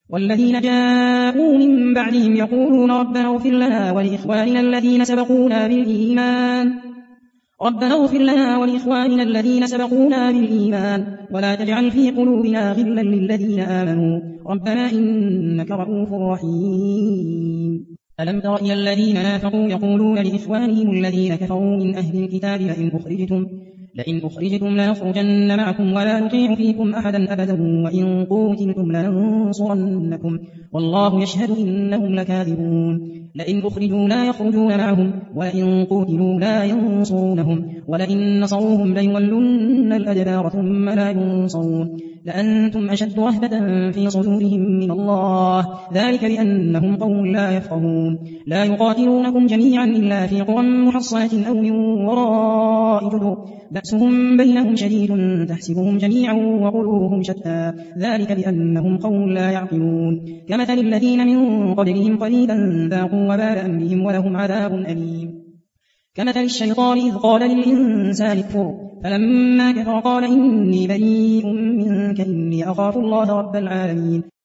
والذين جاءوا من بعدهم يقولون ربنا اغفر لنا ولإخواننا الذين سبقونا بالإيمان ولا تجعل في قلوبنا غلا للذين آمنوا ربنا إنك رؤوف رحيم. ألم تر إلى الذين نافقوا يقولون لإخوانهم الذين كفروا من أهل الكتاب لئن أخرجتم لنخرجن معكم ولا نطيع فيكم أحدا أبدا وإن قوتلتم لننصرنكم والله يشهد إنهم لكاذبون. لئن أخرجوا لا يخرجون معهم ولئن قوتلوا لا ينصرونهم ولئن نصروهم ليولن الأدبار ثم لا ينصرون لأنتم أشد رهبة في صدورهم من الله ذلك بأنهم قوم لا يفقهون. لا يقاتلونكم جميعا إلا في قرى محصنة أو من وراء جدر بأسهم بينهم شديد تحسبهم جميعا وقلوبهم شتى ذلك بأنهم قوم لا يعقلون. كمثل الذين من قبلهم قريبا ذاقوا وبال أمرهم ولهم عذاب أليم. كمثل الشيطان إذ قال للإنسان اكفر فلما كفر قال إني بريء منك إني أخاف الله رب العالمين.